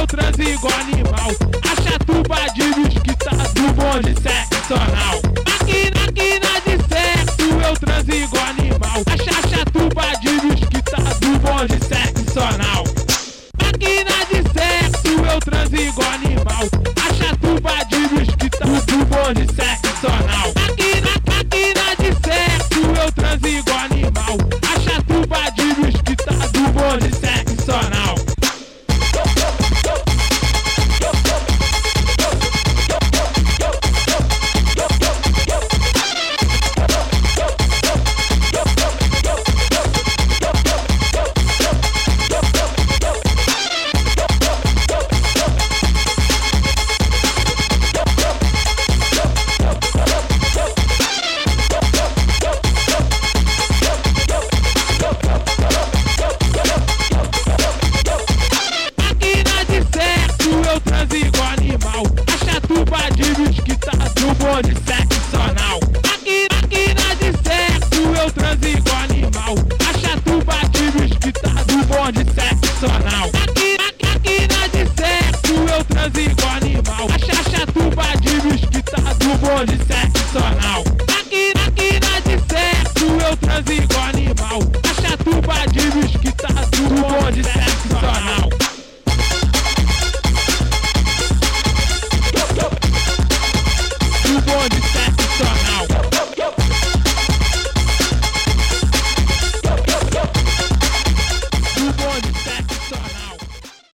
eu transo igual animal. A chatuba de mesquita do bonde seccional. Máquina de sexo, eu transo igual animal. A chatuba de mesquita do bonde seccional. Máquina de sexo, eu transo igual animal. A chatuba de mesquita do bonde seccional. Máquina de sexo, eu transo igual animal. A chatuba de mesquita do bonde seccional. Eu transo igual animal. A chatuba de mesquita do bonde seccional. Máquina de sexo, eu transo igual animal. A chatuba de mesquita do bonde seccional. Máquina de sexo, eu transo igual animal. A chatuba de mesquita do bonde seccional. Máquina de sexo, eu transo igual animal. A chatuba de mesquita do bonde seccional.